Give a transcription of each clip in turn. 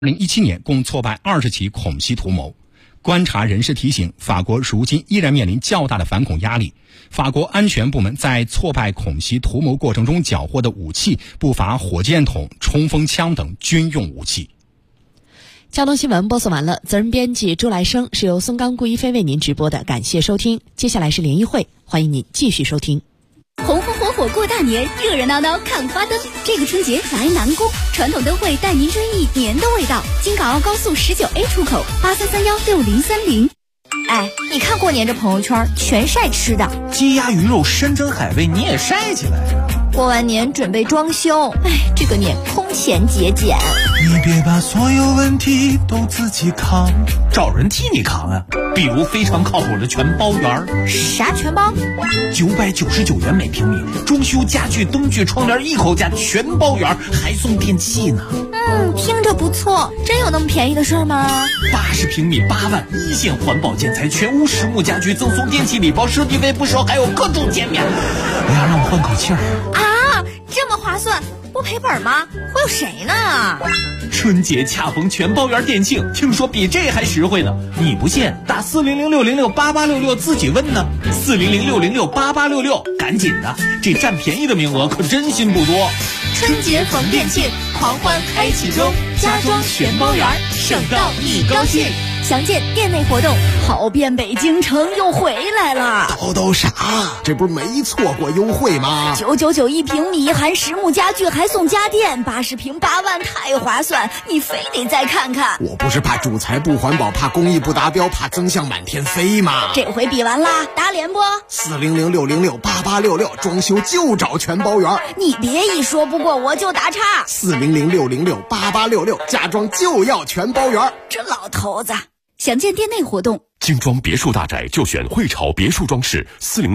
2017年共挫败20起恐袭图谋。观察人士提醒，法国如今依然面临较大的反恐压力。法国安全部门在挫败恐袭图谋过程中缴获的武器不乏火箭筒、冲锋枪等军用武器。 交通新闻播送完了，责任编辑朱来生，是由松冈顾一飞为您直播的，感谢收听。接下来是联谊会，欢迎您继续收听。 红红火火过大年，热热闹闹看花灯。这个春节来南宫，传统灯会带您追忆年的味道。京港澳高速19A 出口83316030。 哎，你看过年这朋友圈全晒吃的， 鸡鸭鱼肉山珍海味你也晒起来呀。 过完年准备装修，哎，这个年空前节俭。 你别把所有问题都自己扛， 找人替你扛啊。比如非常靠谱的全包园。 啥全包 ？999元每平米，装修家具灯具窗帘一口价全包园，还送电器呢。 听着不错，真有那么便宜的事吗 ？80平米8万，一线环保建材，全屋实木家居赠送电器礼包，设计费不收，还有各种减免。 哎呀，让我换口气儿啊！这么划算，不赔本吗？会有谁呢？ 春节恰逢全包园店庆，听说比这还实惠呢。你不信，打400-606-8866自己问呢。400-606-8866，赶紧的，这占便宜的名额可真心不多。 春节逢店庆，狂欢开启中，家装全包园，省到你高兴。详见店内活动。 跑遍北京城又回来了， 叨啥？这不是没错过优惠吗 ？999一平米，含实木家具还送家电，80平8万，太划算，你非得再看看。 我不是怕主材不环保，怕工艺不达标，怕增项满天飞吗？ 这回比完啦，打脸不 ？400-606-8866，装修就找全包园。 你别一说不过我就打岔。 400-606-8866，家装就要全包园。 这老头子。 详见店内活动。 精装别墅大宅就选汇潮别墅装饰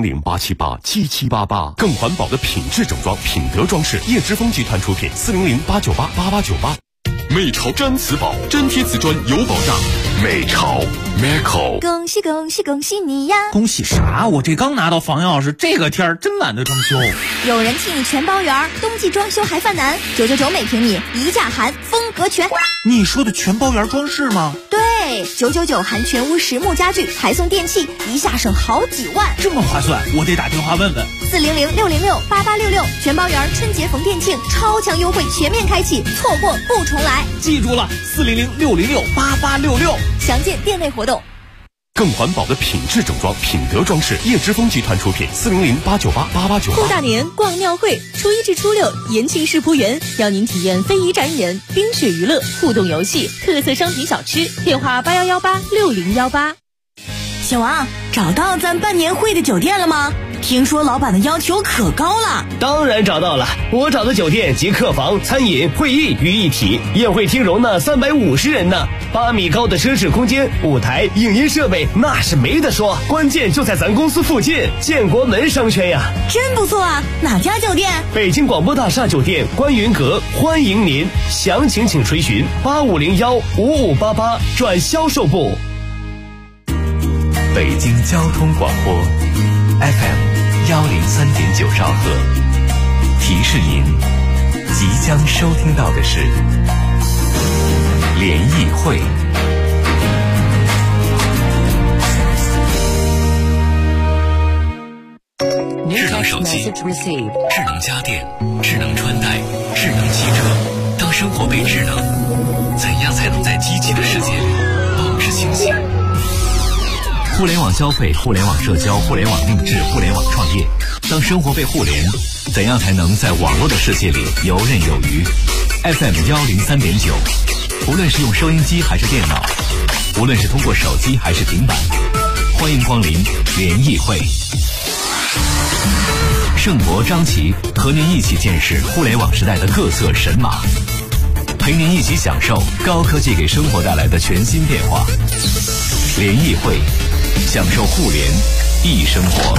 ，400-878-7788，更环保的品质整装，品德装饰，叶之峰集团出品，400-898-8898。美潮毡瓷宝，粘贴瓷砖有保障。美潮 Meco， 恭喜恭喜恭喜你呀！ 恭喜啥？我这刚拿到房钥匙，这个天儿真懒得装修。 有人替你全包圆，冬季装修还犯难，999每平米，一价含，风格全。 你说的全包圆装饰吗？ 对，999含全屋实木家具，还送电器，一下省好几万， 这么划算，我得打电话问问。 400-606-8866，全包圆春节逢店庆，超强优惠全面开启，错过不重来。 记住了，400-606-8866， 详见店内活动。 更环保的品质整装，品德装饰，叶之峰集团出品，400-898-8898。 过大年逛庙会，初1至初6，延庆世仆园邀您体验非遗展演、冰雪娱乐、互动游戏、特色商品小吃。电话8118-6018。 小王，找到咱办年会的酒店了吗？听说老板的要求可高了。 当然找到了，我找的酒店集客房、餐饮、会议于一体，宴会厅容纳350人呢，8米高的奢侈空间，舞台、影音设备那是没得说，关键就在咱公司附近，建国门商圈呀。 真不错啊，哪家酒店？ 北京广播大厦酒店观云阁，欢迎您，详情请垂询8501-5588转销售部。 北京交通广播 FM103.9兆赫，提示您即将收听到的是联谊会。智能手机、智能家电、智能穿戴、智能汽车，当生活被智能，怎样才能在机器的世界里保持清醒？互联网消费、互联网社交、互联网定制、互联网创业，当生活被互联，怎样才能在网络的世界里游刃有余？ FM103.9，无论是用收音机还是电脑，无论是通过手机还是平板，欢迎光临联谊会。盛博、张琪和您一起见识互联网时代的各色神马，陪您一起享受高科技给生活带来的全新变化。联谊会，享受互联易生活。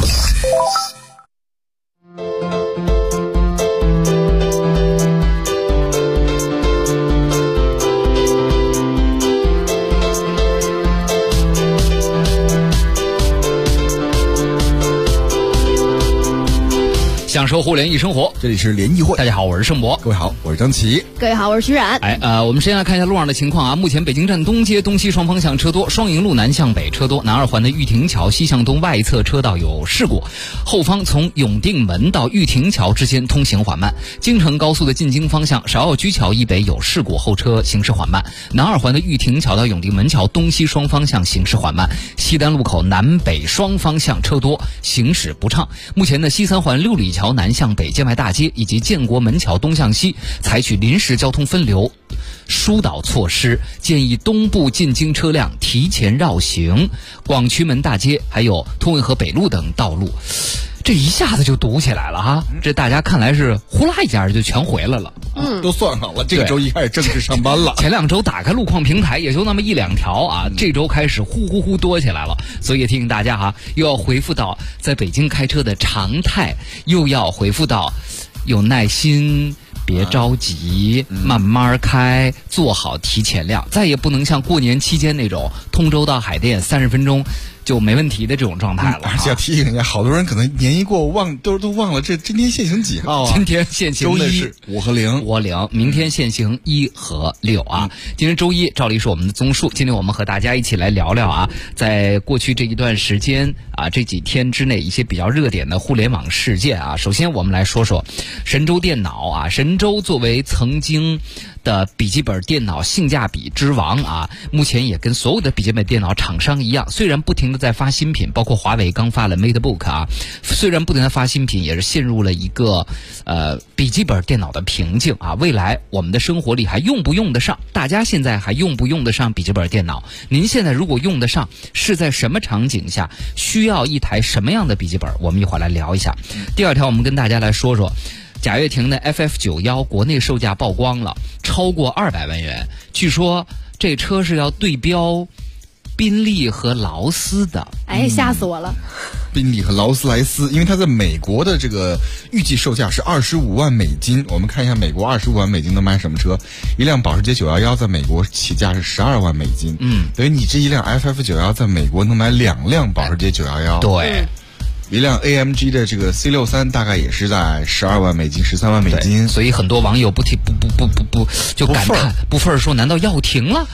享受互联易生活。 这里是联谊会， 大家好，我是盛博。 各位好，我是张琪。 各位好，我是徐冉。 我们先来看一下路上的情况啊。目前北京站东街东西双方向车多，双营路南向北车多，南二环的玉亭桥西向东外侧车道有事故，后方从永定门到玉亭桥之间通行缓慢。京承高速的进京方向芍药居桥以北有事故，后车行驶缓慢。南二环的玉亭桥到永定门桥东西双方向行驶缓慢。西单路口南北双方向车多，行驶不畅。目前的西三环六里桥南向北建外大街以及建国门桥东向西采取临时交通分流疏导措施，建议东部进京车辆提前绕行。广渠门大街还有通运河北路等道路这一下子就堵起来了哈，这大家看来是呼啦一下就全回来了。 都算好了，这个周一开始正式上班了。 前2周打开路况平台也就那么1-2条啊，这周开始呼多起来了，所以也提醒大家哈，又要恢复到在北京开车的常态，又要恢复到有耐心，别着急，慢慢开，做好提前量，再也不能像过年期间那种通州到海淀30分钟就没问题的这种状态了。 而且要提醒一下，好多人可能年一过都忘了今天限行几号啊？ 今天限行的是 5和0， 明天限行1和6啊。今天周一，照例是我们的综述。今天我们和大家一起来聊聊啊，在过去这一段时间啊，这几天之内一些比较热点的互联网事件啊。首先我们来说说神州电脑啊，神州作为曾经的笔记本电脑性价比之王啊，目前也跟所有的笔记本电脑厂商一样，虽然不停的在发新品，包括华为刚发了 MateBook 啊，虽然不停的发新品，也是陷入了一个笔记本电脑的瓶颈啊。未来我们的生活里还用不用得上？大家现在还用不用得上笔记本电脑？您现在如果用得上，是在什么场景下需要一台什么样的笔记本？我们一会儿来聊一下。第二条，我们跟大家来说说贾跃亭的 FF91国内售价曝光了，超过200万元。据说这车是要对标宾利和劳斯的。 吓死我了！ 宾利和劳斯莱斯，因为它在美国的这个预计售价是25万美金。我们看一下美国25万美金能买什么车？一辆保时捷911在美国起价是12万美金。等于你这一辆 FF91在美国能买2辆保时捷911。 对。 一辆 AMG 的这个 C63 大概也是在12万美金、13万美金， 所以很多网友不就感叹不忿说，难道要停了？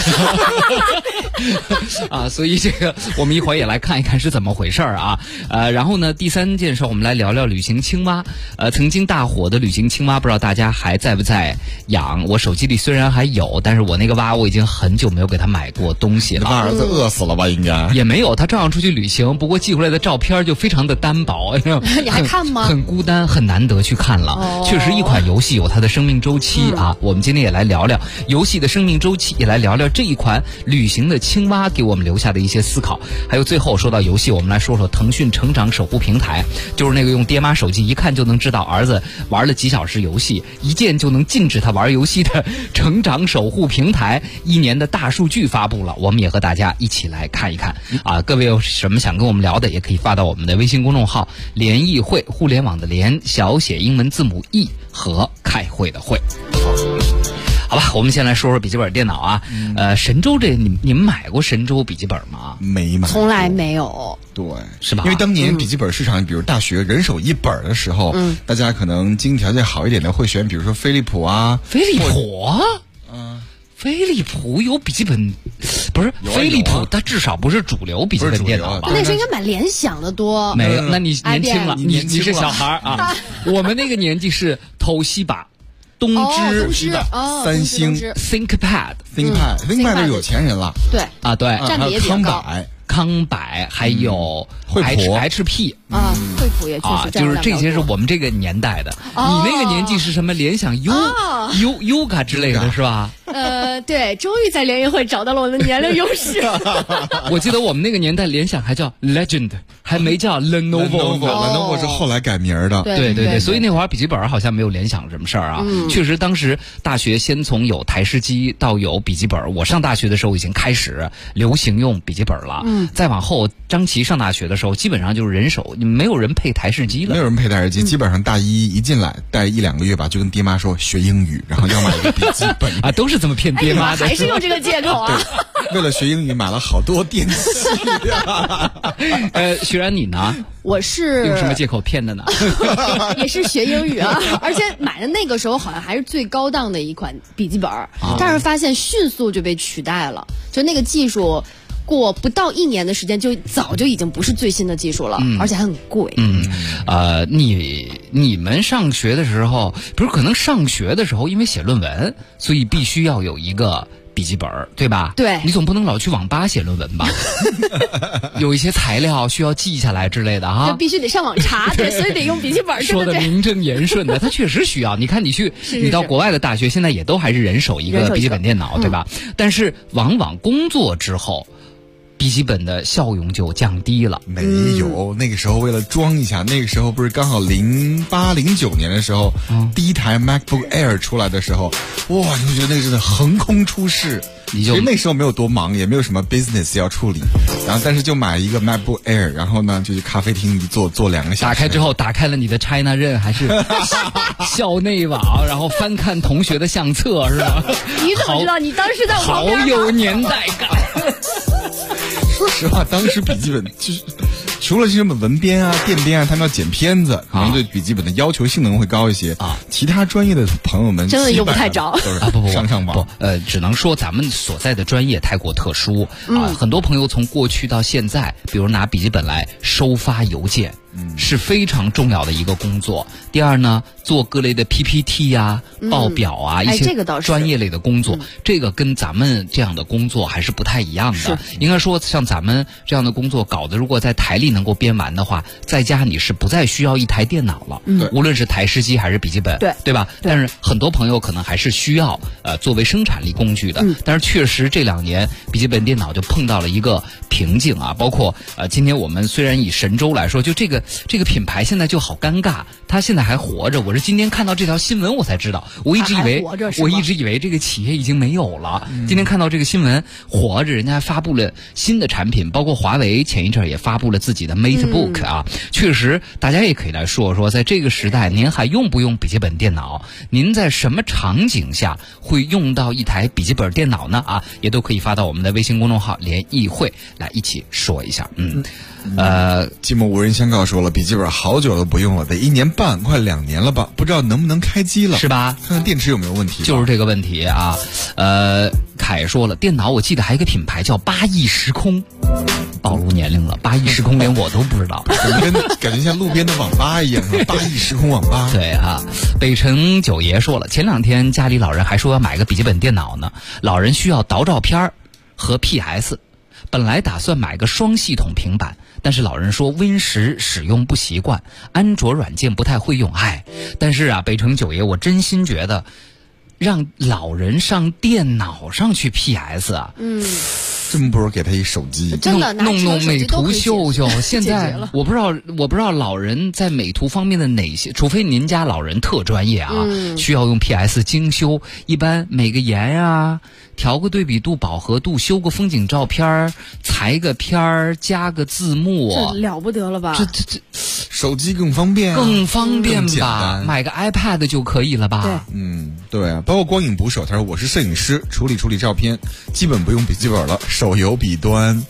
啊，所以这个我们一会儿也来看一看是怎么回事啊。然后呢，第3件事我们来聊聊旅行青蛙。曾经大火的旅行青蛙，不知道大家还在不在养？我手机里虽然还有，但是我那个蛙我已经很久没有给他买过东西了。 你儿子饿死了吧？应该也没有，他照样出去旅行，不过寄回来的照片就非常的单薄， 你还看吗？ 很孤单，很难得去看了。确实，一款游戏有它的生命周期啊。我们今天也来聊聊游戏的生命周期，也来聊聊这一款旅行的青蛙给我们留下的一些思考。还有最后说到游戏，我们来说说腾讯成长守护平台，就是那个用爹妈手机一看就能知道儿子玩了几小时游戏，一键就能禁止他玩游戏的成长守护平台1年的大数据发布了，我们也和大家一起来看一看啊。各位有什么想跟我们聊的，也可以发到我们的微信公众号联谊会，互联网的联，小写英文字母 E 和开会的会。好吧，我们先来说说笔记本电脑啊。神州你们买过神州笔记本吗？ 没买， 从来没有。 对， 是吧？ 因为当年笔记本市场，比如大学人手一本的时候，大家可能经济条件好一点的会选，比如说飞利浦啊。 飞利浦啊？飞利浦有笔记本，不是飞利浦，它至少不是主流笔记本电脑吧？ 那时候应该买联想的多。 没有，那你年轻了，你是小孩啊。我们那个年纪是偷西吧。东芝、 三星、 ThinkPad 都是有钱人了。 对啊，对， 占比也比较高。 康柏还有惠普 HP 啊，惠普也确实就是这些是我们这个年代的。你那个年纪是什么？联想 Yoga 之类的是吧？ 对，终于在联谊会找到了我的年龄优势。 我记得我们那个年代联想还叫 Legend， 还没叫 Lenovo 是后来改名的。 对，所以那会儿笔记本好像没有联想什么事儿啊。确实，当时大学先从有台式机到有笔记本，我上大学的时候已经开始流行用笔记本了。再往后，张琪上大学的时候，基本上就是人手，没有人配台式机了。 没有人配台式机，基本上大一进来带1-2个月吧，就跟爹妈说学英语，然后要买一个笔记本啊，都是怎么骗爹妈的？ 还是用这个借口啊？ 为了学英语买了好多电器。 徐然你呢？ 我是用什么借口骗的呢？ 也是学英语啊，而且买的那个时候好像还是最高档的一款笔记本，但是发现迅速就被取代了，就那个技术。过不到1年的时间，就早就已经不是最新的技术了，而且还很贵。 你们上学的时候，不是可能上学的时候，因为写论文，所以必须要有一个笔记本，对吧？ 对， 你总不能老去网吧写论文吧？有一些材料需要记下来之类的哈， 就必须得上网查，对，所以得用笔记本。 说的名正言顺的，它确实需要。你看，你到国外的大学，现在也都还是人手一个笔记本电脑，对吧？但是往往工作之后。笔记本的效用就降低了。 没有，那个时候为了装一下，那个时候不是刚好08、09年的时候，第一台 MacBook Air 出来的时候，哇，你会觉得那个真的横空出世。其实那时候没有多忙，也没有什么 business 要处理，然后但是就买一个 MacBook Air， 然后呢就去咖啡厅里坐2个小时。 打开之后，打开了你的 China 任还是校内网，然后翻看同学的相册，是吧？ 你怎么知道你当时在我旁边？ 好有年代感。 说实话，当时笔记本就是除了什么文编啊、电编啊，他们要剪片子，可能对笔记本的要求性能会高一些啊。其他专业的朋友们真的用不太着， 都是上网。 只能说咱们所在的专业太过特殊啊。很多朋友从过去到现在，比如拿笔记本来收发邮件。是非常重要的一个工作。第二呢，做各类的 PPT 啊、报表啊，一些专业类的工作，这个跟咱们这样的工作还是不太一样的。应该说，像咱们这样的工作搞得，如果在台里能够编完的话，在家你是不再需要一台电脑了，无论是台式机还是笔记本，对吧？但是很多朋友可能还是需要作为生产力工具的。但是确实这2年笔记本电脑就碰到了一个瓶颈啊，包括今天我们虽然以神州来说，就这个品牌现在就好尴尬，它现在还活着。我是今天看到这条新闻我才知道，我一直以为这个企业已经没有了。今天看到这个新闻，活着，人家还发布了新的产品，包括华为前一阵也发布了自己的 MateBook 啊。确实，大家也可以来说说，在这个时代，您还用不用笔记本电脑？您在什么场景下会用到一台笔记本电脑呢？啊，也都可以发到我们的微信公众号联谊会来一起说一下。 寂寞无人相告说了，笔记本好久都不用了，得1年半，快2年了吧？不知道能不能开机了， 是吧？ 看看电池有没有问题。 就是这个问题啊。凯说了，电脑我记得还有一个品牌叫8亿时空，暴露年龄了，8亿时空连我都不知道， 感觉像路边的网吧一样，8亿时空网吧。 对啊，北城九爷说了，前2天家里老人还说要买个笔记本电脑呢，老人需要导照片和 PS， 本来打算买个双系统平板。但是老人说 Win10 使用不习惯，安卓软件不太会用，但是啊，北城九爷，我真心觉得，让老人上电脑上去 PS 啊， 真不如给他一手机， 真的弄美图秀秀。现在我不知道老人在美图方面的哪些，除非您家老人特专业啊，需要用 PS 精修，一般美个颜啊，调个对比度、饱和度，修个风景照片，裁个片儿，加个字幕， 这了不得了吧？ 这手机更方便， 更方便吧？买个 iPad 就可以了吧？ 对啊，包括光影捕手，他说我是摄影师，处理照片，基本不用笔记本了。手游比端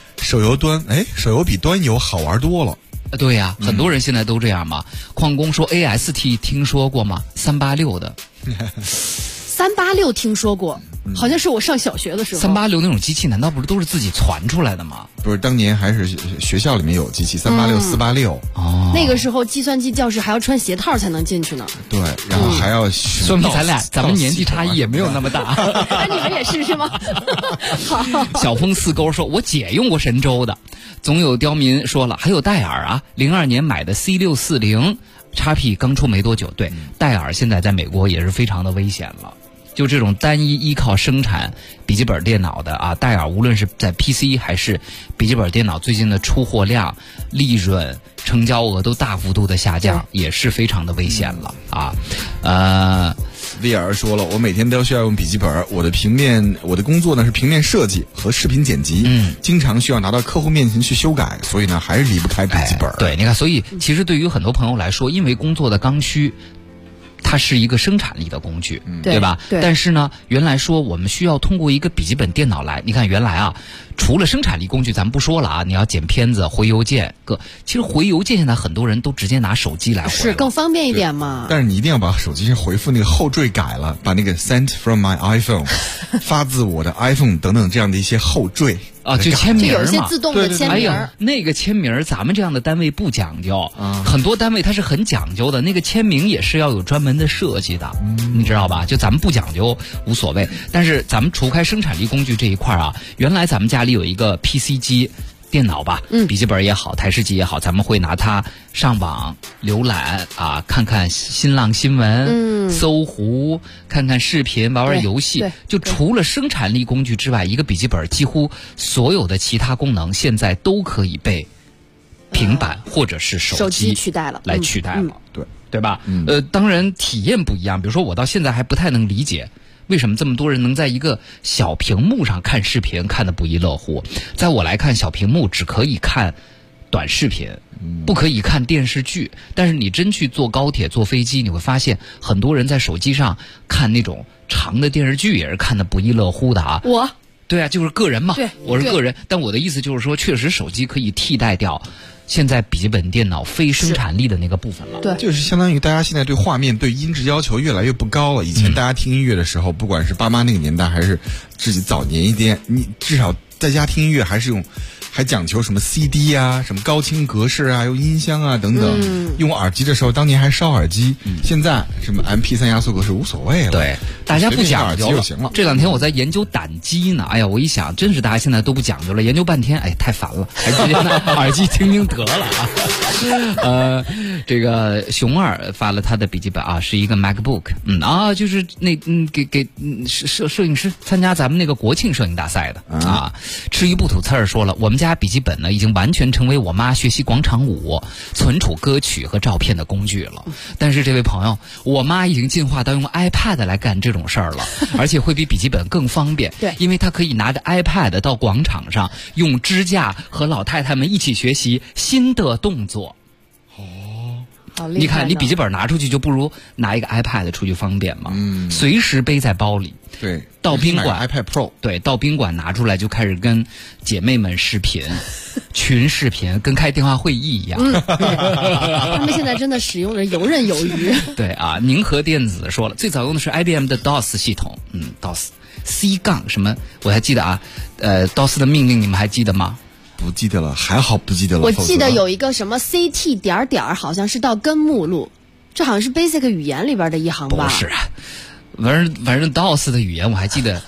游好玩多了。 对呀，很多人现在都这样嘛。矿工说 AST 听说过吗？386的。 386听说过，好像是我上小学的时候。 386那种机器难道不是都是自己传出来的吗？ 不是，当年还是学校里面有机器386、486。 那个时候计算机教室还要穿鞋套才能进去呢。 对，然后还要说明咱们年纪差异也没有那么大。 那你们也是吗？好。 小风四钩说，我姐用过神州的。总有刁民说了，还有戴尔啊，02年买的 C640XP 刚出没多久。对，戴尔现在在美国也是非常的危险了。就这种单一依靠生产笔记本电脑的啊，戴尔无论是在 PC 还是笔记本电脑，最近的出货量、利润、成交额都大幅度的下降，也是非常的危险了啊。 VR 说了，我每天都需要用笔记本，我的工作呢是平面设计和视频剪辑，经常需要拿到客户面前去修改，所以呢还是离不开笔记本。 对，你看，所以其实对于很多朋友来说，因为工作的刚需， 它是一个生产力的工具，对吧？ 对。 但是呢，原来说我们需要通过一个笔记本电脑来，你看原来啊，除了生产力工具，咱们不说了啊，你要剪片子、回邮件，其实回邮件现在很多人都直接拿手机来回， 是更方便一点嘛。 但是你一定要把手机上回复那个后缀改了，把那个 sent from my iPhone 发自我的 iPhone 等等这样的一些后缀。 啊，就签名嘛， 就有一些自动的签名。 哎呀，那个签名咱们这样的单位不讲究，很多单位它是很讲究的，那个签名也是要有专门的设计的，你知道吧？就咱们不讲究无所谓，但是咱们除开生产力工具这一块啊，原来咱们家里有一个 PC 机。电脑吧，笔记本也好，台式机也好，咱们会拿它上网浏览啊，看看新浪新闻，搜狐，看看视频，玩玩游戏。就除了生产力工具之外，一个笔记本几乎所有的其他功能现在都可以被平板或者是手机取代了， 来取代了，对吧？当然体验不一样，比如说我到现在还不太能理解。为什么这么多人能在一个小屏幕上看视频看得不亦乐乎？在我来看，小屏幕只可以看短视频，不可以看电视剧。但是你真去坐高铁、坐飞机，你会发现很多人在手机上看那种长的电视剧，也是看得不亦乐乎的啊。对啊，就是个人嘛，我是个人。但我的意思就是说，确实手机可以替代掉现在笔记本电脑非生产力的那个部分了。 对，就是相当于大家现在对画面、对音质要求越来越不高了。以前大家听音乐的时候，不管是爸妈那个年代，还是自己早年一点，你至少在家听音乐还是还讲求什么 CD 啊，什么高清格式啊，用音箱啊等等。用耳机的时候，当年还烧耳机，现在什么 MP3 压缩格式无所谓了。 对，大家不讲究就行了。 这两天我在研究胆机呢，哎呀，我一想，真是大家现在都不讲究了，研究半天，哎，太烦了，还直接拿耳机听听得了啊。这个熊二发了他的笔记本啊，是一个 MacBook， 就是给摄影师参加咱们那个国庆摄影大赛的啊。吃鱼不吐刺儿说了，我们家笔记本呢已经完全成为我妈学习广场舞、存储歌曲和照片的工具了。但是这位朋友，我妈已经进化到用 iPad 来干这种事儿了，而且会比笔记本更方便。 对， 因为她可以拿着 iPad 到广场上，用支架和老太太们一起学习新的动作。你看，你笔记本拿出去就不如拿一个 iPad 出去方便嘛，随时背在包里。 对， 到宾馆 iPad Pro， 对，到宾馆拿出来就开始跟姐妹们视频，群视频，跟开电话会议一样。 他们现在真的使用的游刃有余。 对啊，宁和电子说了，最早用的是 IBM 的 DOS 系统，DOS C 杠什么，我还记得啊，DOS 的命令你们还记得吗？ 不记得了，还好不记得了。 我记得有一个什么 CT ... 好像是到根目录，这好像是 Basic 语言里边的一行吧？ 不是啊，反正 DOS 的语言我还记得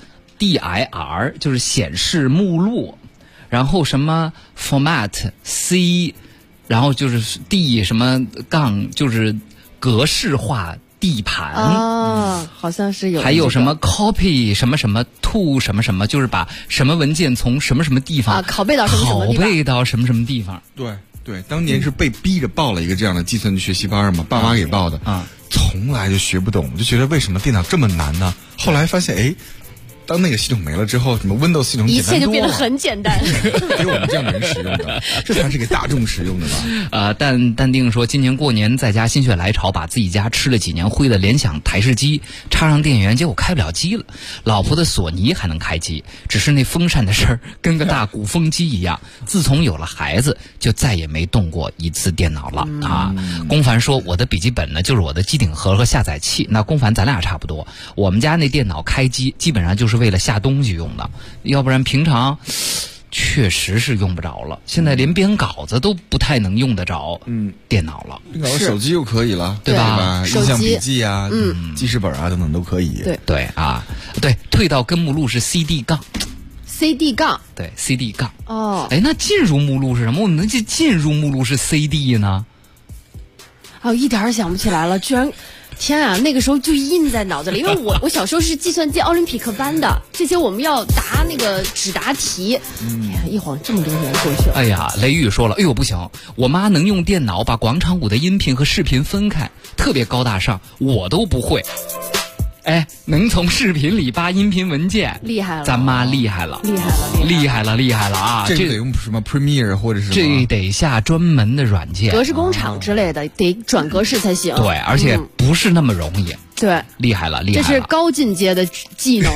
DIR 就是显示目录，然后什么 Format C， 然后就是 D 什么杠就是格式化地盘好像是有。 还有什么 copy 什么什么 to 什么什么，就是把什么文件从什么什么地方拷贝到什么什么地方。 拷贝到什么什么地方。 对，当年是被逼着报了一个这样的计算机学习班嘛，爸妈给报的从来就学不懂，就觉得为什么电脑这么难呢？后来发现当那个系统没了之后，什么 Windows 系统简单多了， 一切就变得很简单， 给我们这样的人使用的，这才是给大众使用的吧？ 淡定说，今年过年在家心血来潮，把自己家吃了几年灰的联想台式机插上电源，结果开不了机了。老婆的索尼还能开机，只是那风扇的事儿跟个大鼓风机一样。自从有了孩子，就再也没动过一次电脑了啊。龚凡说，我的笔记本呢就是我的机顶盒和下载器。那龚凡咱俩差不多，我们家那电脑开机基本上就是为了下东西用的，要不然平常确实是用不着了。现在连编稿子都不太能用得着电脑了， 编稿子手机就可以了， 对吧？ 印象笔记啊，记事本啊等等都可以。 对啊，对，退到根目录是 CD 杠。 CD 杠， 对 CD 杠。 那进入目录是什么？我们进入目录是 CD 呢？ 一点儿想不起来了，居然。天啊，那个时候就印在脑子里，因为我小时候是计算机奥林匹克班的，这些我们要答那个纸答题。一晃这么多年过去了。 哎呀，雷雨说了，不行，我妈能用电脑把广场舞的音频和视频分开，特别高大上，我都不会。 哎，能从视频里扒音频文件， 厉害了， 咱妈厉害了，厉害了啊！ 这得用什么 Premiere 或者是这得下专门的软件， 格式工厂之类的，得转格式才行。 对，而且不是那么容易。 对， 厉害了！ 这是高进阶的技能。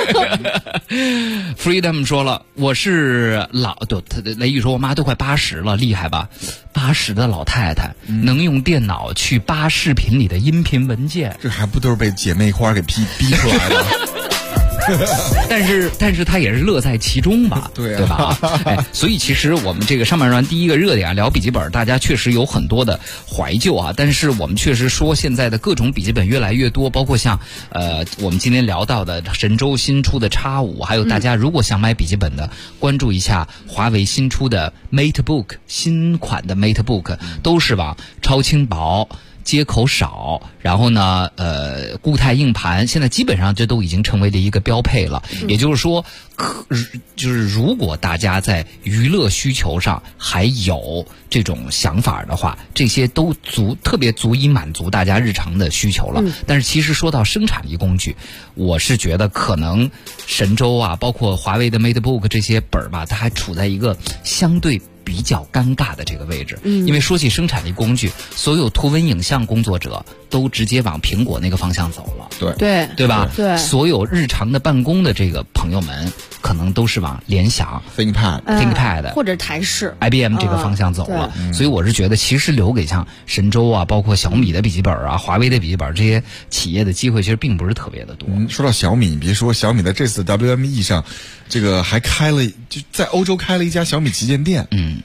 Freedom 说了，我是雷雨说，我妈都快80了，厉害吧？80的老太太能用电脑去扒视频里的音频文件， 这还不都是被姐妹花给逼出来的？ 但是他也是乐在其中吧，对吧？哎，所以其实我们这个上半段第一个热点聊笔记本，大家确实有很多的怀旧啊。但是我们确实说现在的各种笔记本越来越多，包括像我们今天聊到的神州新出的 X5，还有大家如果想买笔记本的，关注一下华为新出的 MateBook， 新款的 MateBook 都是往超轻薄。接口少，然后呢，固态硬盘，现在基本上这都已经成为了一个标配了。也就是说，就是如果大家在娱乐需求上还有这种想法的话，这些都特别足以满足大家日常的需求了。但是其实说到生产力工具，我是觉得可能神州啊，包括华为的 MateBook 这些本儿吧，它还处在一个相对比较尴尬的这个位置，因为说起生产力工具，所有图文影像工作者都直接往苹果那个方向走了，对吧？对，所有日常的办公的这个朋友们，可能都是往联想、ThinkPad 或者台式、 IBM 这个方向走了。所以我是觉得，其实留给像神州啊，包括小米的笔记本啊、华为的笔记本这些企业的机会，其实并不是特别的多。 说到小米，你别说，小米在这次 WME 上，这个还就在欧洲开了一家小米旗舰店。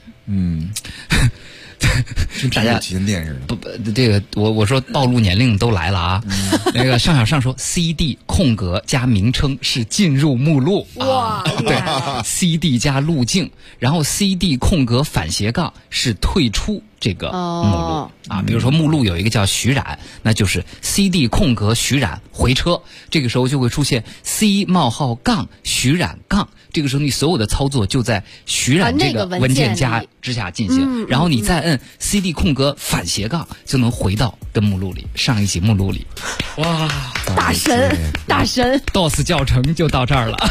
大家旗舰店似的。 不，这个我说暴露年龄都来了啊。那个上小上说 CD 空格加名称是进入目录。哇，对 ，CD 加路径，然后 CD 空格反斜杠是退出这个目录啊。比如说目录有一个叫徐冉，那就是 CD 空格徐冉回车，这个时候就会出现 C 冒号杠徐冉杠。这个时候你所有的操作就在徐冉这个文件夹之下进行，然后你再摁 CD 空格反斜杠就能回到跟目录里上一集目录里。哇， 大神 DOS 教程就到这儿了。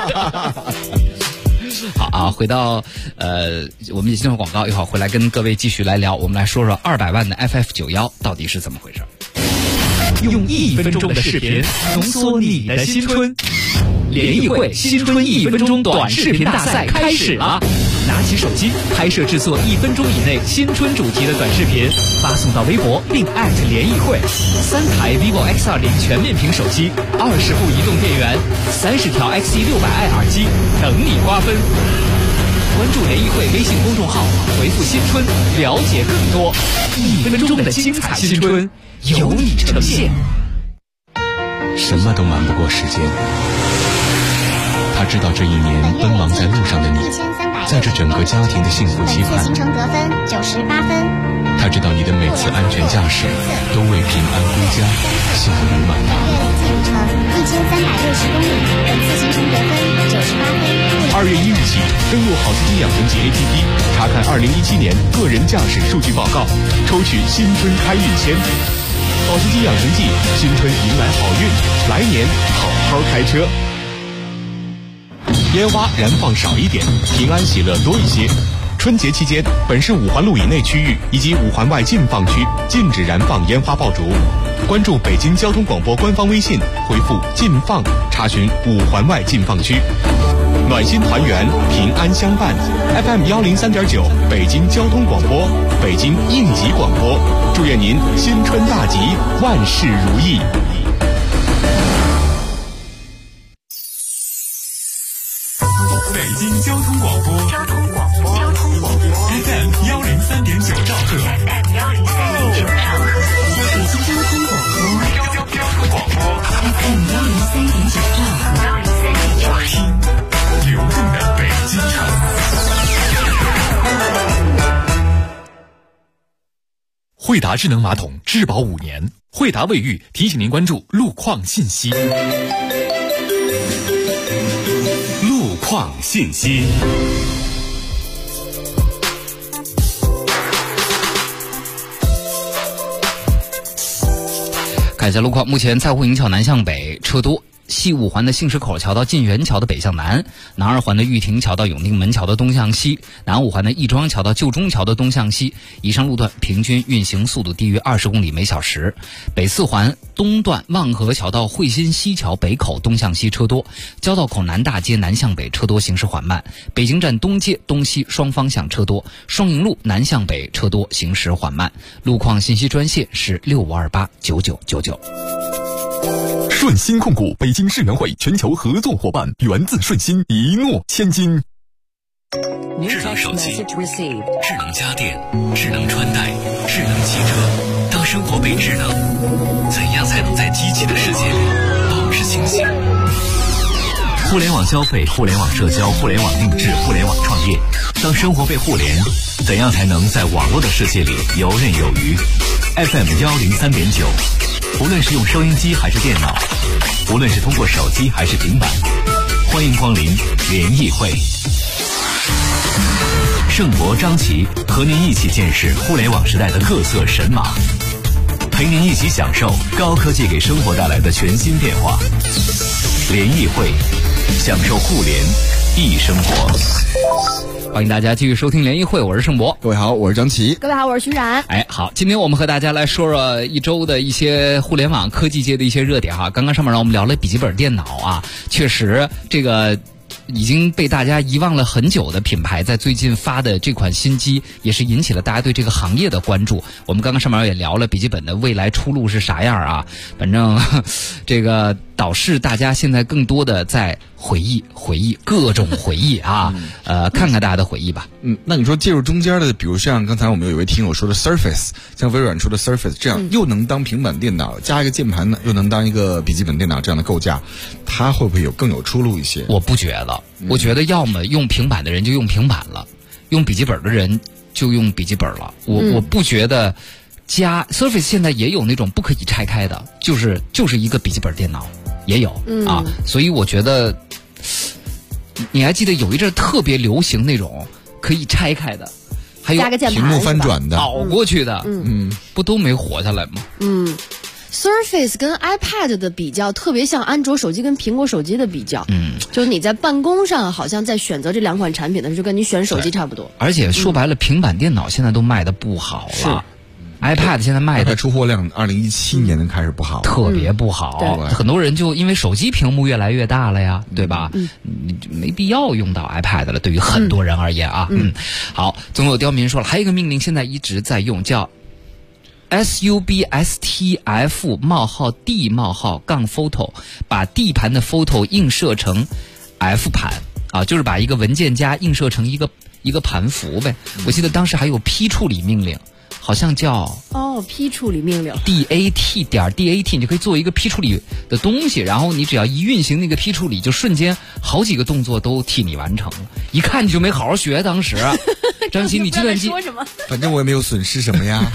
好啊，回到我们也进入广告，一会儿回来跟各位继续来聊，我们来说说200万的 FF91到底是怎么回事。 用1分钟的视频浓缩你的新春。联谊会新春1分钟短视频大赛开始了，拿起手机拍摄制作1分钟以内新春主题的短视频，发送到微博并@联谊会。3台 vivo X20全面屏手机，20部移动电源，30条 XE600i 耳机等你瓜分。关注联谊会微信公众号，回复新春了解更多。1分钟的精彩新春由你呈现。 什么都瞒不过时间，他知道这一年奔忙在路上的你，在这整个家庭的幸福期盼。 行程得分98分。 他知道你的每次安全驾驶都为平安归家心里满当。 计路程1360公里，本次行程得分98分。 2月1日起，登录好司机养成记 APP， 查看2017年个人驾驶数据报告，抽取新春开运签。好司机养成记，新春迎来好运，来年好好开车。烟花燃放少一点，平安喜乐多一些。春节期间，本市5环路以内区域以及5环外禁放区禁止燃放烟花爆竹。关注北京交通广播官方微信，回复“禁放”查询5环外禁放区。暖心团圆，平安相伴。FM 103.9，北京交通广播，北京应急广播，祝愿您新春大吉，万事如意。 北京交通广播，FM 103.9兆赫。北京交通广播，FM 103.9兆赫。听流动的北京城。 惠达智能马桶质保5年，惠达卫浴提醒您关注路况信息。路况信息。 看一下路况，目前在沪营桥南向北车多。西五环的杏石口桥到晋源桥的北向南，南二环的玉亭桥到永定门桥的东向西，南五环的亦庄桥到旧中桥的东向西，以上路段平均运行速度低于20公里每小时。北四环东段望河桥到汇新西桥北口东向西车多，交道口南大街南向北车多，行驶缓慢。北京站东街东西双方向车多，双营路南向北车多，行驶缓慢。路况信息专线是65289999。 顺鑫控股北京世能会全球合作伙伴，源自顺鑫，一诺千金。 智能手机、智能家电、智能穿戴、智能汽车，当生活被智能，怎样才能在机器的世界里保持清醒？互联网消费、互联网社交、互联网定制、互联网创业，当生活被互联，怎样才能在网络的世界里游刃有余？ FM 103.9，无论是用收音机还是电脑，无论是通过手机还是平板，欢迎光临联谊会。盛博、张琪和您一起见识互联网时代的各色神马，陪您一起享受高科技给生活带来的全新变化。联谊会，享受互联易生活。 欢迎大家继续收听联谊会，我是盛博。 各位好，我是张琪。 各位好，我是徐冉。 好，今天我们和大家来说说一周的一些互联网科技界的一些热点哈。刚刚上面让我们聊了笔记本电脑啊，确实这个已经被大家遗忘了很久的品牌，在最近发的这款新机，也是引起了大家对这个行业的关注。我们刚刚上面也聊了笔记本的未来出路是啥样啊，反正这个导致大家现在更多的在回忆各种回忆啊，看看大家的回忆吧。 那你说介入中间的，比如像刚才我们有一位听友说的 Surface， 像微软出的 Surface 这样又能当平板电脑加一个键盘呢，又能当一个笔记本电脑这样的构架，它会不会更有出路一些？ 我不觉得，我觉得要么用平板的人就用平板了，用笔记本的人就用笔记本了。我不觉得加 Surface 现在也有那种不可以拆开的，就是一个笔记本电脑也有啊，所以我觉得。你还记得有一阵特别流行那种可以拆开的，还有屏幕翻转的、 倒过去的，不都没活下来吗 ？Surface 跟 iPad 的比较，特别像安卓手机跟苹果手机的比较。就是你在办公上好像在选择这两款产品的时候，就跟你选手机差不多。 而且说白了，平板电脑现在都卖的不好了。iPad 现在卖的出货量2017年开始不好， 特别不好。很多人就因为手机屏幕越来越大了呀，对吧？你没必要用到 iPad 了，对于很多人而言啊。好，总有刁民说了，还有一个命令现在一直在用，叫 SUBSTF:_D-photo， 把 D 盘的 photo 映射成 F 盘啊，就是把一个文件夹映射成一个盘符呗。我记得当时还有批处理命令。好像叫批处理命令 DAT， 你就可以做一个批处理的东西，然后你只要一运行那个批处理，就瞬间好几个动作都替你完成了。一看你就没好好学，当时张琪，你计算机说什么？ 反正我也没有损失什么呀。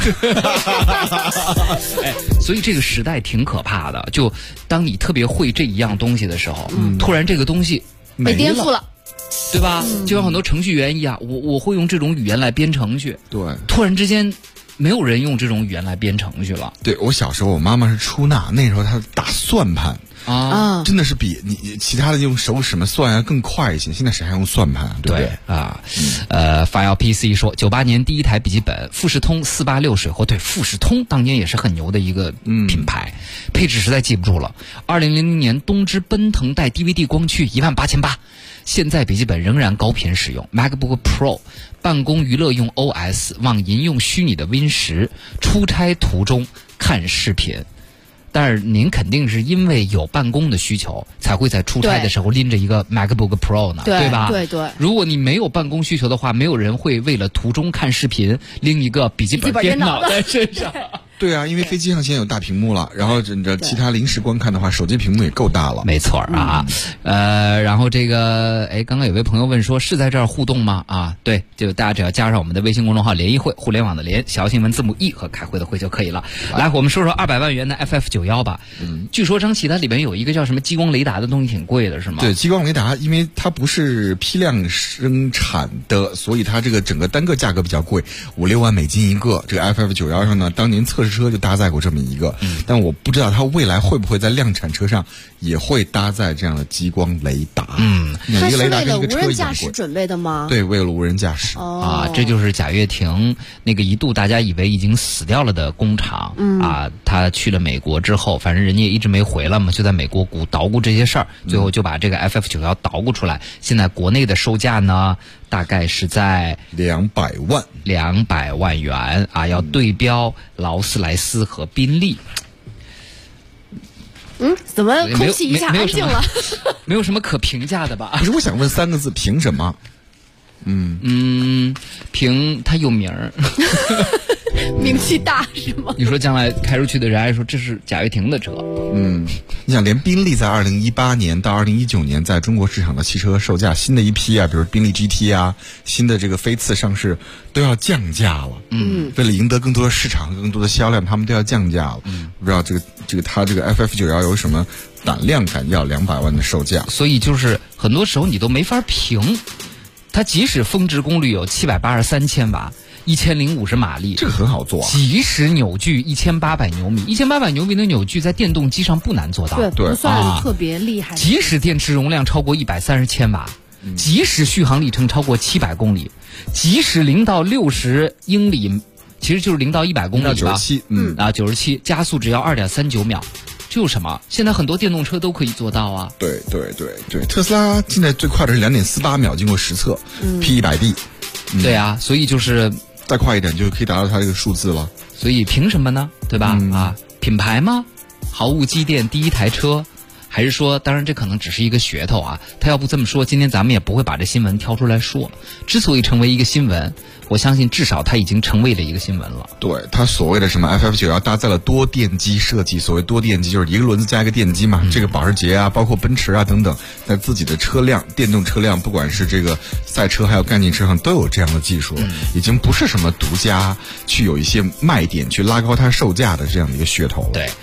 所以这个时代挺可怕的，就当你特别会这一样东西的时候，突然这个东西被颠覆了。 对吧？就像很多程序员一样，我会用这种语言来编程序。 对， 突然之间，没有人用这种语言来编程序了。 对，我小时候我妈妈是出纳，那时候她打算盘啊， 真的是比你其他的用手什么算更快一些。现在谁还用算盘？对不对啊？File PC 说，98年第一台笔记本富士通486水货，对，富士通当年也是很牛的一个品牌，配置实在记不住了。2000年东芝奔腾带 DVD 光驱18800。现在笔记本仍然高频使用 MacBook Pro， 办公娱乐用 OS， 网银用虚拟的 Win10， 出差途中看视频。但是您肯定是因为有办公的需求，才会在出差的时候拎着一个 MacBook Pro 呢，对吧？ 对。 如果你没有办公需求的话，没有人会为了途中看视频拎一个笔记本电脑在身上。 对啊，因为飞机上现在有大屏幕了，然后这其他临时观看的话，手机屏幕也够大了。 没错啊，然后这个刚刚有位朋友问说，是在这儿互动吗？啊，对，就大家只要加上我们的微信公众号联谊会，互联网的联，小新闻字母 E 和开会的会就可以了。来，我们说说200万元的 FF91吧。据说张琪它里面有一个叫什么激光雷达的东西挺贵的，是吗？ 对，激光雷达，因为它不是批量生产的，所以它这个整个单个价格比较贵，5-6万美金一个。这个 FF91上呢，当年测试车就搭载过这么一个，但我不知道它未来会不会在量产车上也会搭载这样的激光雷达。 它是为了无人驾驶准备的吗？ 对，为了无人驾驶。 这就是贾跃亭那个一度大家以为已经死掉了的工厂。他去了美国之后，反正人家也一直没回来嘛，就在美国捣鼓这些事儿，最后就把这个 FF91捣鼓出来。现在国内的售价呢，大概是在200万元啊，要对标劳斯莱斯和宾利。 怎么空气一下安静了？ 没有什么可评价的吧？ 可是我想问3个字，凭什么？ 凭他有名儿。 名气大是吗？ 你说将来开出去的人还说这是贾跃亭的车。 你想连宾利在2018年到2019年在中国市场的汽车售价新的一批啊，比如宾利 GT 啊，新的这个飞次上市都要降价了。为了赢得更多的市场、更多的销量，他们都要降价了。不知道它这个 FF91有什么胆量敢要200万的售价？ 所以就是很多时候你都没法评。它即使峰值功率有783千瓦。1050马力， 这个很好做啊。 即时扭矩1800牛米，1800牛米的扭矩在电动机上不难做到， 对，不算特别厉害。 即时电池容量超过130千瓦，即时续航里程超过700公里，即时0到60英里，其实就是0到100公里吧。97，加速只要2.39秒。这有什么？现在很多电动车都可以做到啊。 对，特斯拉现在最快的是2.48秒，经过实测，P100D。 对啊，所以就是再快一点就可以达到它这个数字了。 所以凭什么呢？对吧？品牌吗？毫无积淀第一台车，还是说，当然这可能只是一个噱头啊。他要不这么说，今天咱们也不会把这新闻挑出来说。之所以成为一个新闻，我相信至少它已经成为了一个新闻了。 对，它所谓的什么 FF91搭载了多电机设计，所谓多电机就是一个轮子加一个电机嘛。这个保时捷啊，包括奔驰啊等等，在自己的车辆、电动车辆，不管是这个赛车还有概念车上都有这样的技术，已经不是什么独家去有一些卖点去拉高它售价的这样的一个噱头了。 对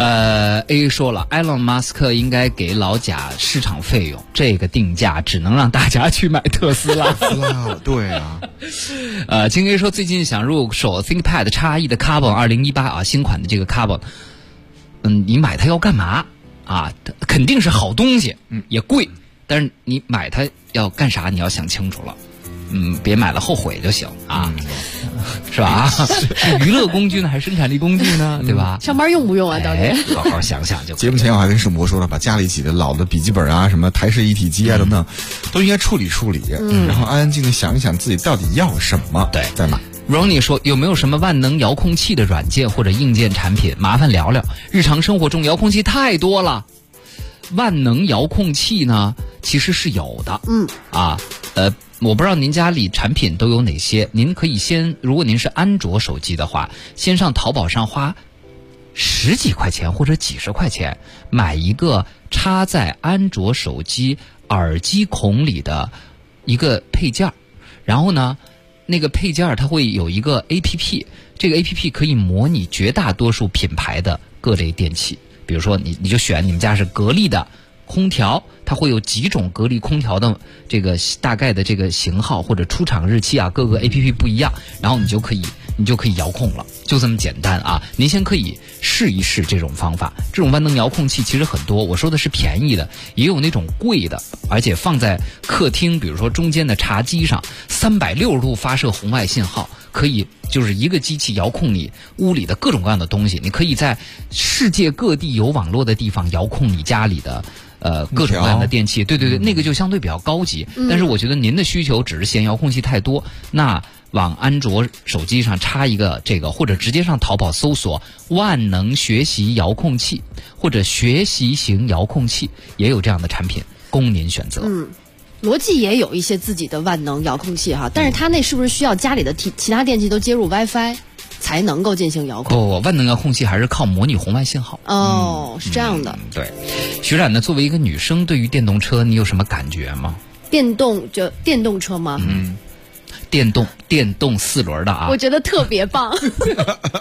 ，A 说了，埃隆·马斯克应该给老贾市场费用，这个定价只能让大家去买特斯拉。 对啊。 金 A 说最近想入手 ThinkPad X1 的 Carbon 2018啊，新款的这个 Carbon， 你买它要干嘛啊？肯定是好东西，也贵，但是你买它要干啥？你要想清楚了，别买了后悔就行啊，是吧？是娱乐工具呢，还是生产力工具呢？对吧？ 上班用不用啊？到底好好想想就。 节目前我还跟世博说了，把家里几个老的笔记本啊、什么台式一体机啊等等，都应该处理处理，然后安安静静想一想自己到底要什么， 对， 再买。 Ronnie 说，有没有什么万能遥控器的软件或者硬件产品？麻烦聊聊。日常生活中遥控器太多了，万能遥控器呢其实是有的。我不知道您家里产品都有哪些，您可以先，如果您是安卓手机的话，先上淘宝上花10几块钱或者几十块钱买一个插在安卓手机耳机孔里的一个配件，然后呢那个配件它会有一个 APP， 这个 APP 可以模拟绝大多数品牌的各类电器，比如说你就选你们家是格力的空调，它会有几种格力空调的这个大概的这个型号或者出厂日期啊，各个 APP 不一样，然后你就可以遥控了，就这么简单啊！您先可以试一试这种方法。这种万能遥控器其实很多，我说的是便宜的，也有那种贵的，而且放在客厅，比如说中间的茶几上，360度发射红外信号，可以就是一个机器遥控你屋里的各种各样的东西，你可以在世界各地有网络的地方遥控你家里的各种各样的电器。对，那个就相对比较高级。但是我觉得您的需求只是嫌遥控器太多，那往安卓手机上插一个这个，或者直接上淘宝搜索万能学习遥控器或者学习型遥控器，也有这样的产品供您选择。 罗技也有一些自己的万能遥控器哈，但是它那是不是需要家里的其他电器都接入 WiFi 才能够进行遥控？ 不，万能遥控器还是靠模拟红外信号。 是这样的。 对，徐冉呢，作为一个女生，对于电动车你有什么感觉吗？ 电动车吗？ 电动4轮的啊， 我觉得特别棒。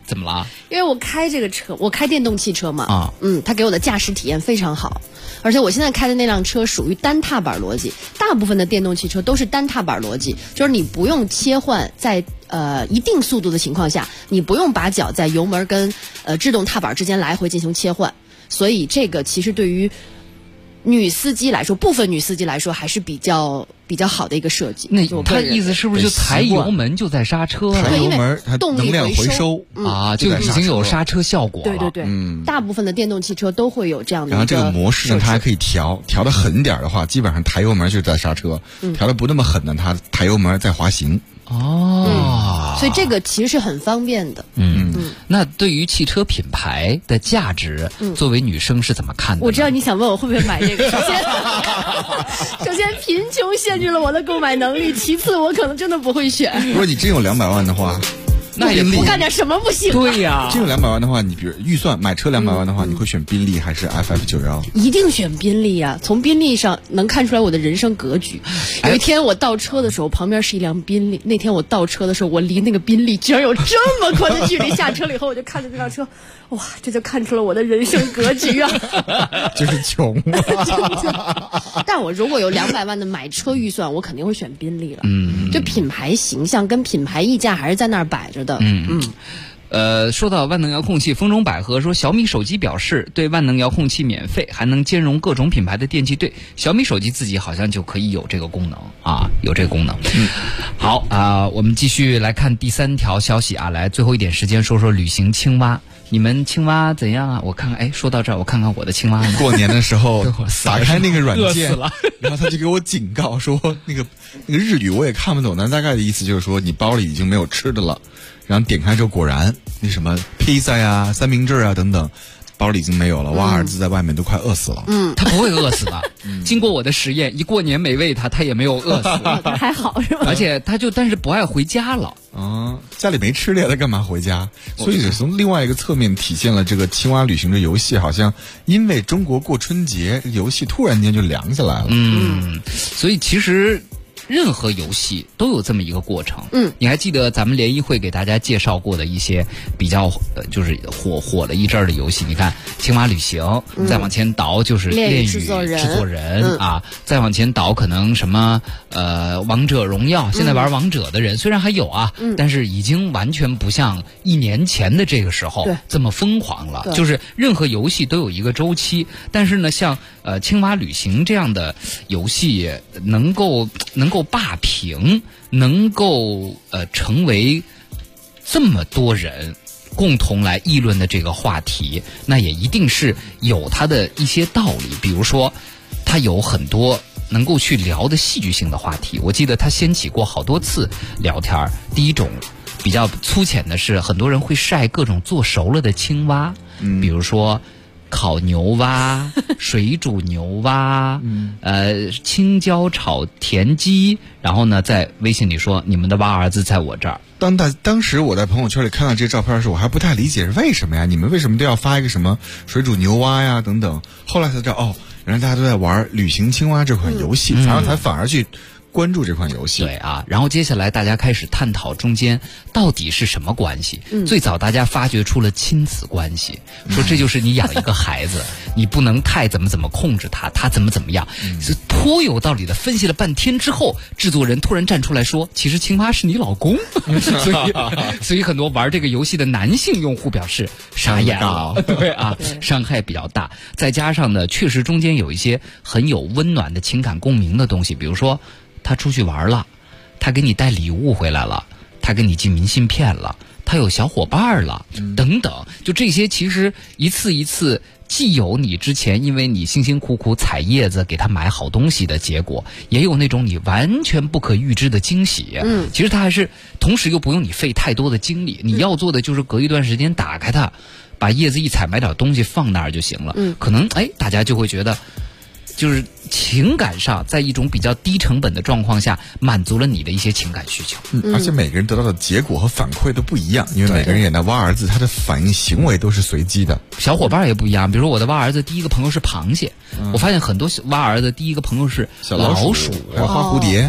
怎么了？ 因为我开这个车，我开电动汽车嘛， 啊， 它给我的驾驶体验非常好，而且我现在开的那辆车属于单踏板逻辑，大部分的电动汽车都是单踏板逻辑，就是你不用切换在一定速度的情况下，你不用把脚在油门跟制动踏板之间来回进行切换，所以这个其实对于女司机来说，部分女司机来说还是比较好的一个设计。 那他意思是不是就抬油门就在刹车了？ 抬油门，它能量回收啊，就已经有刹车效果了。 对对对，大部分的电动汽车都会有这样的一个。 然后这个模式呢，它还可以调的狠点的话，基本上抬油门就在刹车；调的不那么狠呢，它抬油门在滑行。 所以这个其实是很方便的。 那对于汽车品牌的价值，作为女生是怎么看的？ 我知道你想问我会不会买这个。首先贫穷限制了我的购买能力，其次我可能真的不会选。 如果你真有200万的话， 那也不干点什么不行？ 对呀， 真有200万的话，你比如预算买车200万的话，你会选宾利还是 FF91？ 一定选宾利啊！从宾利上能看出来我的人生格局。有一天我倒车的时候，旁边是一辆宾利。那天我倒车的时候，我离那个宾利居然有这么宽的距离。下车了以后，我就看着这辆车，哇，这就看出了我的人生格局啊！ 就是穷。 但我如果有200万的买车预算，我肯定会选宾利了。就品牌形象跟品牌溢价还是在那儿摆着的。 说到万能遥控器，风中百合说小米手机表示对万能遥控器免费，还能兼容各种品牌的电器。对，小米手机自己好像就可以有这个功能啊，有这个功能。好啊，我们继续来看第3条消息啊，来最后一点时间说说旅行青蛙。你们青蛙怎样啊？我看看，说到这儿，我看看我的青蛙呢。 过年的时候打开那个软件， 然后他就给我警告说，那个日语我也看不懂，但大概的意思就是说你包里已经没有吃的了。然后点开之后，果然那什么披萨呀、三明治啊等等，包里已经没有了。哇，儿子在外面都快饿死了。 他不会饿死的。经过我的实验，一过年没喂他也没有饿死。 还好是吧？ 而且但是不爱回家了。 家里没吃的，他干嘛回家？所以从另外一个侧面体现了这个青蛙旅行的游戏，好像因为中国过春节，游戏突然间就凉下来了。 所以其实任何游戏都有这么一个过程。你还记得咱们联谊会给大家介绍过的一些比较就是火了一阵儿的游戏？你看青蛙旅行，再往前倒就是恋与制作人啊，再往前倒可能什么王者荣耀。现在玩王者的人虽然还有啊，但是已经完全不像1年前的这个时候这么疯狂了。就是任何游戏都有一个周期，但是呢，像青蛙旅行这样的游戏能够霸屏，能够成为这么多人共同来议论的这个话题，那也一定是有它的一些道理。比如说它有很多能够去聊的戏剧性的话题。我记得它掀起过好多次聊天。第一种比较粗浅的是，很多人会晒各种做熟了的青蛙，比如说烤牛蛙、水煮牛蛙，青椒炒田鸡，然后呢，在微信里说你们的蛙儿子在我这儿。 当时我在朋友圈里看到这些照片的时候，我还不太理解是为什么呀？你们为什么都要发一个什么水煮牛蛙呀等等？后来才知道，原来大家都在玩旅行青蛙这款游戏，然后才反而去关注这款游戏。 对啊，然后接下来大家开始探讨中间到底是什么关系。最早大家发掘出了亲子关系，说这就是你养一个孩子，你不能太怎么控制他怎么样，颇有道理的分析了半天之后，制作人突然站出来说，其实青蛙是你老公。所以很多玩这个游戏的男性用户表示傻眼了。对啊，伤害比较大。再加上呢，确实中间有一些很有温暖的情感共鸣的东西，比如说他出去玩了，他给你带礼物回来了，他给你寄明信片了，他有小伙伴了，等等，就这些其实一次一次既有你之前因为你辛辛苦苦采叶子给他买好东西的结果，也有那种你完全不可预知的惊喜。其实他还是同时又不用你费太多的精力，你要做的就是隔一段时间打开它，把叶子一采，买点东西放那儿就行了。可能大家就会觉得就是情感上在一种比较低成本的状况下满足了你的一些情感需求。 而且每个人得到的结果和反馈都不一样，因为每个人演的蛙儿子他的反应行为都是随机的。 小伙伴也不一样，比如说我的蛙儿子第一个朋友是螃蟹，我发现很多蛙儿子第一个朋友是小老鼠、 花蝴蝶。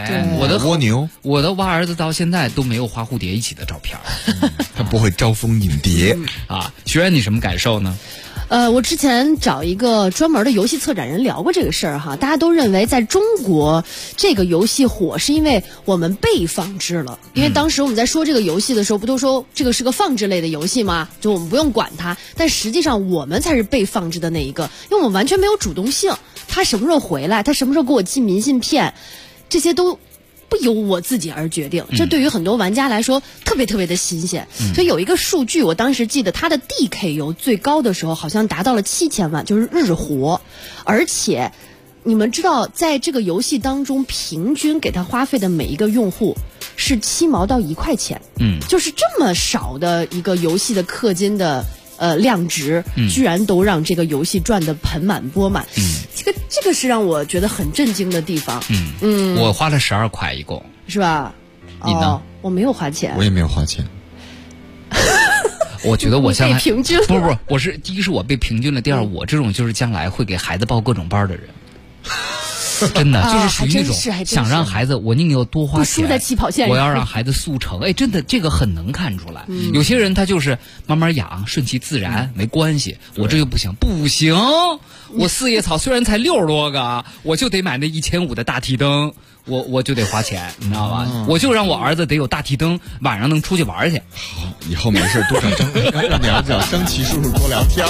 我的蜗牛， 我的蛙儿子到现在都没有画蝴蝶一起的照片， 他不会招蜂引蝶啊。徐然，你什么感受呢？ 我之前找一个专门的游戏策展人聊过这个事儿哈，大家都认为在中国这个游戏火是因为我们被放置了，因为当时我们在说这个游戏的时候，不都说这个是个放置类的游戏吗？就我们不用管它，但实际上我们才是被放置的那一个，因为我们完全没有主动性，他什么时候回来，他什么时候给我寄明信片，这些都不由我自己而决定，这对于很多玩家来说特别特别的新鲜。所以有一个数据，我当时记得它的 DKU 最高的时候好像达到了7000万，就是日活。而且你们知道，在这个游戏当中，平均给它花费的每一个用户是7毛到1块钱，就是这么少的一个游戏的氪金的量值，居然都让这个游戏赚得盆满钵满，这个是让我觉得很震惊的地方。 我花了12块一共， 是吧？ 你呢？ 我没有花钱， 我也没有花钱。 我觉得我将来被平均了， 不，我是第一是我被平均了，第二我这种就是将来会给孩子报各种班的人。真的就是属于那种想让孩子，我宁愿多花钱， 不输在起跑线上， 我要让孩子速成。哎，真的这个很能看出来。有些人他就是慢慢养，顺其自然，没关系。我这就不行，我四叶草虽然才60多个，我就得买那1500的大提灯，我就得花钱，你知道吧？我就让我儿子得有大提灯，晚上能出去玩去。 好，以后没事多找让你儿子找张琪叔叔多聊天。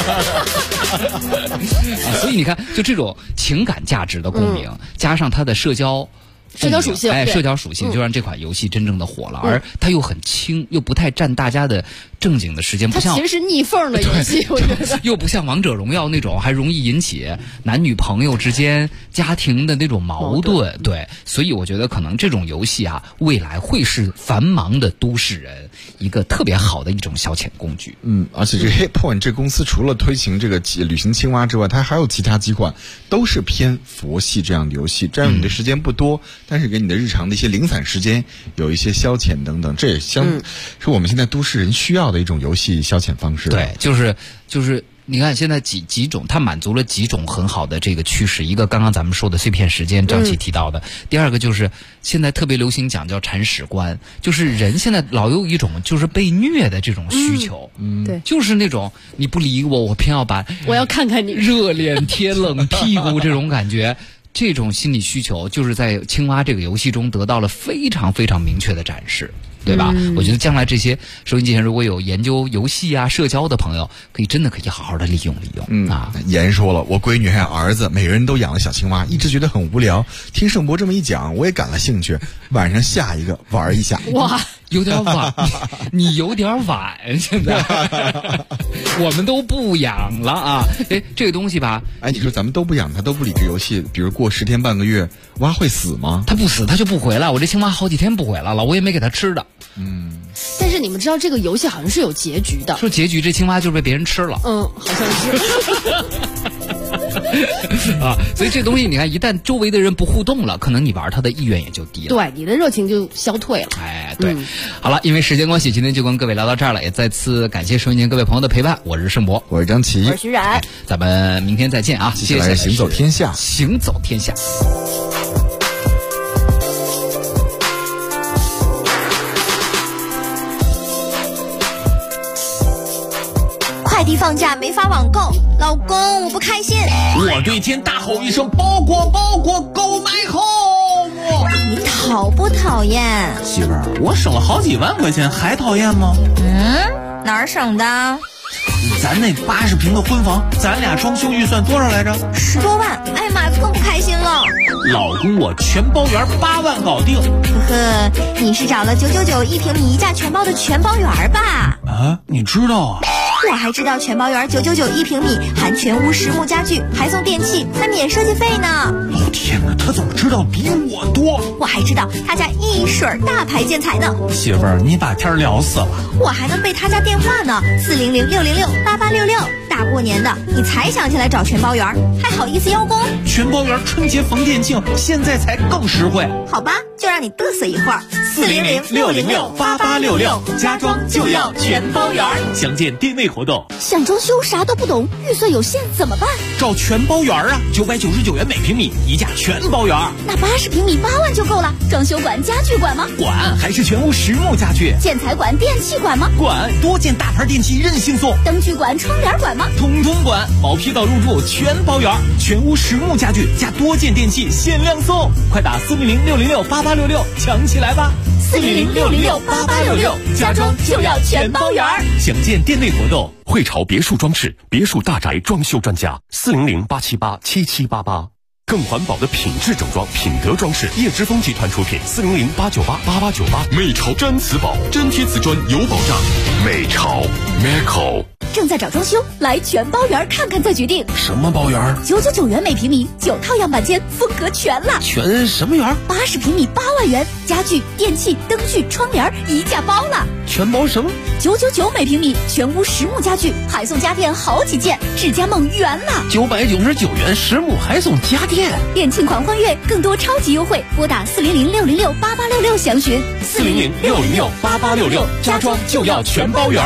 所以你看，就这种情感价值的共鸣，加上它的社交属性， 社交属性就让这款游戏真正的火了，而它又很轻，又不太占大家的正经的时间，不像它其实是逆缝的游戏，我觉得又不像王者荣耀那种还容易引起男女朋友之间家庭的那种矛盾。对，所以我觉得可能这种游戏啊，未来会是繁忙的都市人一个特别好的一种消遣工具。 而且这 Hitpoint 这公司除了推行这个旅行青蛙之外，它还有其他几款都是偏佛系这样的游戏，占用你的时间不多，但是给你的日常的一些零散时间有一些消遣等等，这也是我们现在都市人需要的一种游戏消遣方式。 对，就是你看现在几种，它满足了几种很好的这个趋势。一个刚刚咱们说的碎片时间，张琪提到的；第二个就是现在特别流行讲叫铲屎官，就是人现在老有一种就是被虐的这种需求， 对， 就是那种你不理我，我偏要把我要看看你热脸贴冷屁股这种感觉。这种心理需求就是在青蛙这个游戏中得到了非常非常明确的展示，对吧？我觉得将来这些收音机前如果有研究游戏啊、社交的朋友，真的可以好好的利用。 言说了，我闺女还有儿子，每个人都养了小青蛙，一直觉得很无聊。听盛博这么一讲，我也感了兴趣，晚上下一个玩一下。 哇， 有点晚，你有点晚，现在我们都不养了啊！这个东西吧， 你说咱们都不养它，都不理这游戏，比如过10天半个月，蛙会死吗？ 它不死，它就不回来。我这青蛙好几天不回来了，我也没给它吃的。 但是你们知道这个游戏好像是有结局的， 说结局这青蛙就被别人吃了。 好像是。 所以这东西你看，一旦周围的人不互动了，可能你玩它的意愿也就低了， 对，你的热情就消退了。 对。好了，因为时间关系，今天就跟各位聊到这儿了，也再次感谢收音机各位朋友的陪伴。我是盛博， 我是张琪， 我是徐冉， 咱们明天再见啊！ 接下来行走天下， 行走天下。 快递放假没发网购，老公我不开心。 我对天大吼一声，包裹购买home。 你讨不讨厌？ 媳妇儿，我省了好几万块钱，还讨厌吗？ 哪儿省的？ 咱那80平的婚房，咱俩装修预算多少来着 ？10多万。哎呀妈，更不开心了。 老公，我全包圆8万搞定。 呵呵，你是找了9991平米1价全包的全包圆吧？ 你知道啊？ 我还知道全包圆9991平米，含全屋实木家具，还送电器，还免设计费呢。 天哪，他怎么知道比我多？ 我还知道他家一水大牌建材呢。 媳妇儿，你把天聊死了。 我还能背他家电话呢，400-606-8866。大过年的，你才想起来找全包圆，还好意思邀功？ 全包圆春节逢店庆，现在才更实惠。 好吧，就让让你嘚瑟一会儿。 400-606-8866，家装就要全包圆。详见店内活动。 想装修啥都不懂，预算有限怎么办？ 找全包圆啊，999元每平米，一价全包圆。 那80平米8万就够了。装修管、家具管吗？ 管，还是全屋实木家具。 建材管、电器管吗？ 管，多件大牌电器任性送。 灯具管、窗帘管吗？ 通通管，毛坯到入住全包圆，全屋实木家具加多件电器限量送。快打400-606-8866抢起来吧 ！400-606-8866，家装就要全包圆。 详见店内活动。 汇潮别墅装饰，别墅大宅装修专家，400-878-7788。更环保的品质整装，品德装饰，叶之峰集团出品，400-898-8898。美潮毡瓷宝，粘贴瓷砖有保障。美潮 Meco。 正在找装修，来全包圆看看再决定。 什么包圆 ？999元每平米，9套样板间，风格全了。 全什么圆 ？80平米8万元，家具、电器、灯具、窗帘一价包了。 全包什么 ？999每平米，全屋实木家具，还送家电好几件，智家梦圆了。 999元实木还送家电， 店庆狂欢月，更多超级优惠，拨打400-606-8866详询。 400-606-8866，家装就要全包圆。